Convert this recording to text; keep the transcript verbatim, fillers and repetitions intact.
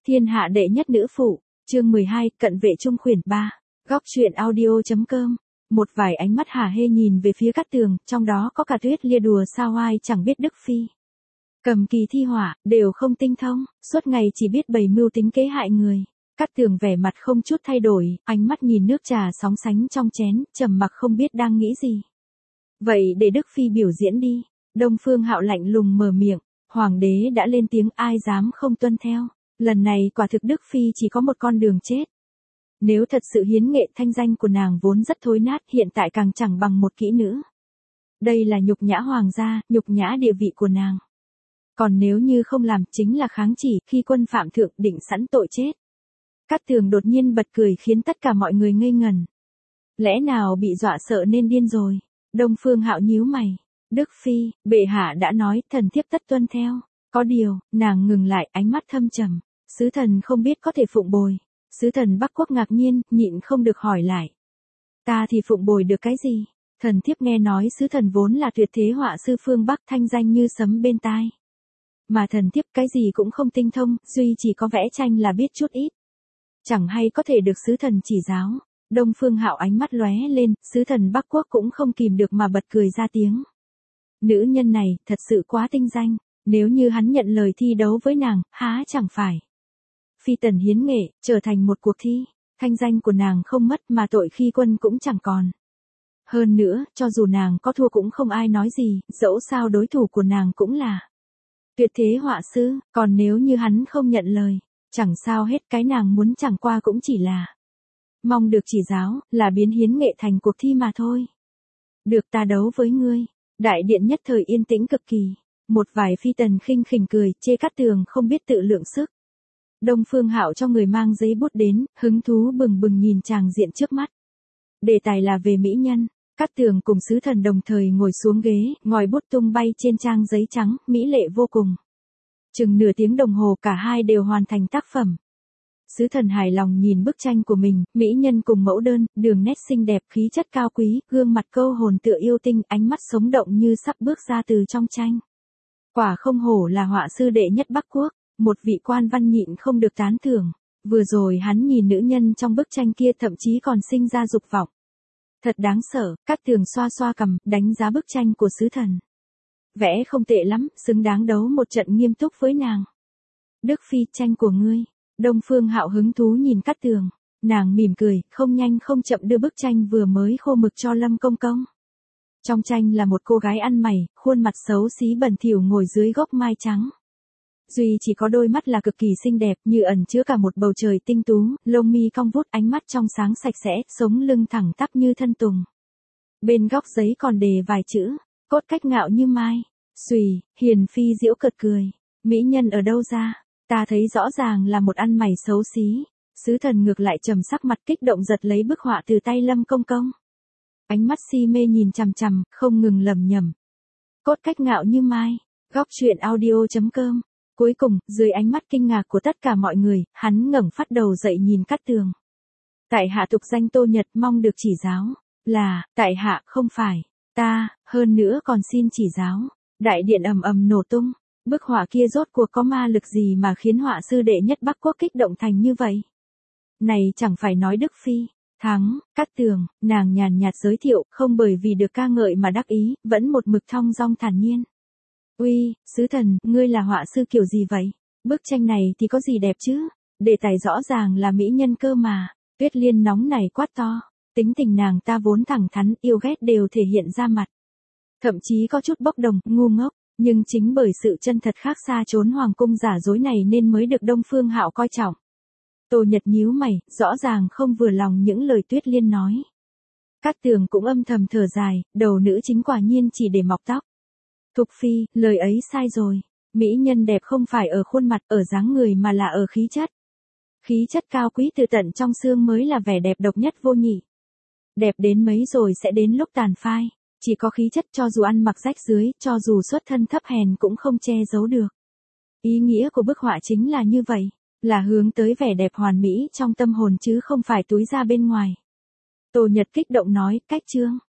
Thiên hạ đệ nhất nữ phụ, chương mười hai, cận vệ trung khuyển ba, góc truyện audio.com. Một vài ánh mắt hả hê nhìn về phía Cát Tường, trong đó có cả Tuyết Lia đùa sao ai chẳng biết Đức Phi. Cầm kỳ thi hỏa, đều không tinh thông, suốt ngày chỉ biết bày mưu tính kế hại người. Cát Tường vẻ mặt không chút thay đổi, ánh mắt nhìn nước trà sóng sánh trong chén, trầm mặc không biết đang nghĩ gì. Vậy để Đức Phi biểu diễn đi. Đông Phương Hạo lạnh lùng mở miệng, hoàng đế đã lên tiếng ai dám không tuân theo. Lần này quả thực Đức Phi chỉ có một con đường chết. Nếu thật sự hiến nghệ, thanh danh của nàng vốn rất thối nát, hiện tại càng chẳng bằng một kỹ nữ. Đây là nhục nhã hoàng gia, nhục nhã địa vị của nàng. Còn nếu như không làm, chính là kháng chỉ, khi quân phạm thượng định sẵn tội chết. Cát Tường đột nhiên bật cười khiến tất cả mọi người ngây ngẩn. Lẽ nào bị dọa sợ nên điên rồi? Đông Phương Hạo nhíu mày. Đức Phi, bệ hạ đã nói, thần thiếp tất tuân theo. Có điều, nàng ngừng lại, ánh mắt thâm trầm. Sứ thần không biết có thể phụng bồi. Sứ thần Bắc Quốc ngạc nhiên, nhịn không được hỏi lại. Ta thì phụng bồi được cái gì? Thần thiếp nghe nói sứ thần vốn là tuyệt thế họa sư phương Bắc, thanh danh như sấm bên tai. Mà thần thiếp cái gì cũng không tinh thông, duy chỉ có vẽ tranh là biết chút ít. Chẳng hay có thể được sứ thần chỉ giáo. Đông Phương Hạo ánh mắt lóe lên, sứ thần Bắc Quốc cũng không kìm được mà bật cười ra tiếng. Nữ nhân này, thật sự quá tinh danh. Nếu như hắn nhận lời thi đấu với nàng, há chẳng phải. Phi tần hiến nghệ, trở thành một cuộc thi. Thanh danh của nàng không mất mà tội khi quân cũng chẳng còn. Hơn nữa, cho dù nàng có thua cũng không ai nói gì, dẫu sao đối thủ của nàng cũng là tuyệt thế họa sư, còn nếu như hắn không nhận lời, chẳng sao hết, cái nàng muốn chẳng qua cũng chỉ là mong được chỉ giáo, là biến hiến nghệ thành cuộc thi mà thôi. Được, ta đấu với ngươi. Đại điện nhất thời yên tĩnh cực kỳ. Một vài phi tần khinh khỉnh cười, chê Cát Tường không biết tự lượng sức. Đông Phương Hạo cho người mang giấy bút đến, hứng thú bừng bừng nhìn tràng diện trước mắt. Đề tài là về mỹ nhân. Cát Tường cùng sứ thần đồng thời ngồi xuống ghế, ngòi bút tung bay trên trang giấy trắng, mỹ lệ vô cùng. Chừng nửa tiếng đồng hồ cả hai đều hoàn thành tác phẩm. Sứ thần hài lòng nhìn bức tranh của mình, mỹ nhân cùng mẫu đơn, đường nét xinh đẹp, khí chất cao quý, gương mặt câu hồn tựa yêu tinh, ánh mắt sống động như sắp bước ra từ trong tranh. Quả không hổ là họa sư đệ nhất Bắc Quốc, một vị quan văn nhịn không được tán thưởng. Vừa rồi hắn nhìn nữ nhân trong bức tranh kia thậm chí còn sinh ra dục vọng. Thật đáng sợ. Cát Tường xoa xoa cằm, đánh giá bức tranh của sứ thần. Vẽ không tệ lắm, xứng đáng đấu một trận nghiêm túc với nàng. Đức Phi, tranh của ngươi. Đông Phương Hạo hứng thú nhìn Cát Tường. Nàng mỉm cười, không nhanh không chậm đưa bức tranh vừa mới khô mực cho Lâm Công Công. Trong tranh là một cô gái ăn mày, khuôn mặt xấu xí bẩn thỉu ngồi dưới gốc mai trắng. Duy chỉ có đôi mắt là cực kỳ xinh đẹp, như ẩn chứa cả một bầu trời tinh tú, lông mi cong vút, ánh mắt trong sáng sạch sẽ, sống lưng thẳng tắp như thân tùng. Bên góc giấy còn đề vài chữ, cốt cách ngạo như mai. Xùy, hiền phi giễu cợt cười. Mỹ nhân ở đâu ra? Ta thấy rõ ràng là một ăn mày xấu xí. Sứ thần ngược lại trầm sắc mặt kích động giật lấy bức họa từ tay Lâm Công Công. Ánh mắt si mê nhìn chằm chằm, không ngừng lẩm nhẩm. Cốt cách ngạo như mai. Góc truyện audio.com. Cuối cùng, dưới ánh mắt kinh ngạc của tất cả mọi người, hắn ngẩng phát đầu dậy nhìn Cát Tường. Tại hạ tục danh Tô Nhật, mong được chỉ giáo. Là, tại hạ, không phải. Ta, hơn nữa còn xin chỉ giáo. Đại điện ầm ầm nổ tung. Bức họa kia rốt cuộc có ma lực gì mà khiến họa sư đệ nhất Bắc Quốc kích động thành như vậy? Này chẳng phải nói Đức Phi thắng. Cát Tường, nàng nhàn nhạt giới thiệu, không bởi vì được ca ngợi mà đắc ý, vẫn một mực thong dong thản nhiên. Uy, sứ thần, ngươi là họa sư kiểu gì vậy? Bức tranh này thì có gì đẹp chứ? Đề tài rõ ràng là mỹ nhân cơ mà. Tuyết Liên nóng này quát to. Tính tình nàng ta vốn thẳng thắn, yêu ghét đều thể hiện ra mặt. Thậm chí có chút bốc đồng, ngu ngốc. Nhưng chính bởi sự chân thật khác xa trốn hoàng cung giả dối này nên mới được Đông Phương Hạo coi trọng. Tô Nhật nhíu mày, rõ ràng không vừa lòng những lời Tuyết Liên nói. Cát Tường cũng âm thầm thở dài, đầu nữ chính quả nhiên chỉ để mọc tóc. Thục Phi, lời ấy sai rồi. Mỹ nhân đẹp không phải ở khuôn mặt, ở dáng người mà là ở khí chất. Khí chất cao quý từ tận trong xương mới là vẻ đẹp độc nhất vô nhị. Đẹp đến mấy rồi sẽ đến lúc tàn phai. Chỉ có khí chất cho dù ăn mặc rách rưới, cho dù xuất thân thấp hèn cũng không che giấu được. Ý nghĩa của bức họa chính là như vậy, là hướng tới vẻ đẹp hoàn mỹ trong tâm hồn chứ không phải túi ra bên ngoài. Tô Nhật kích động nói, cách chương.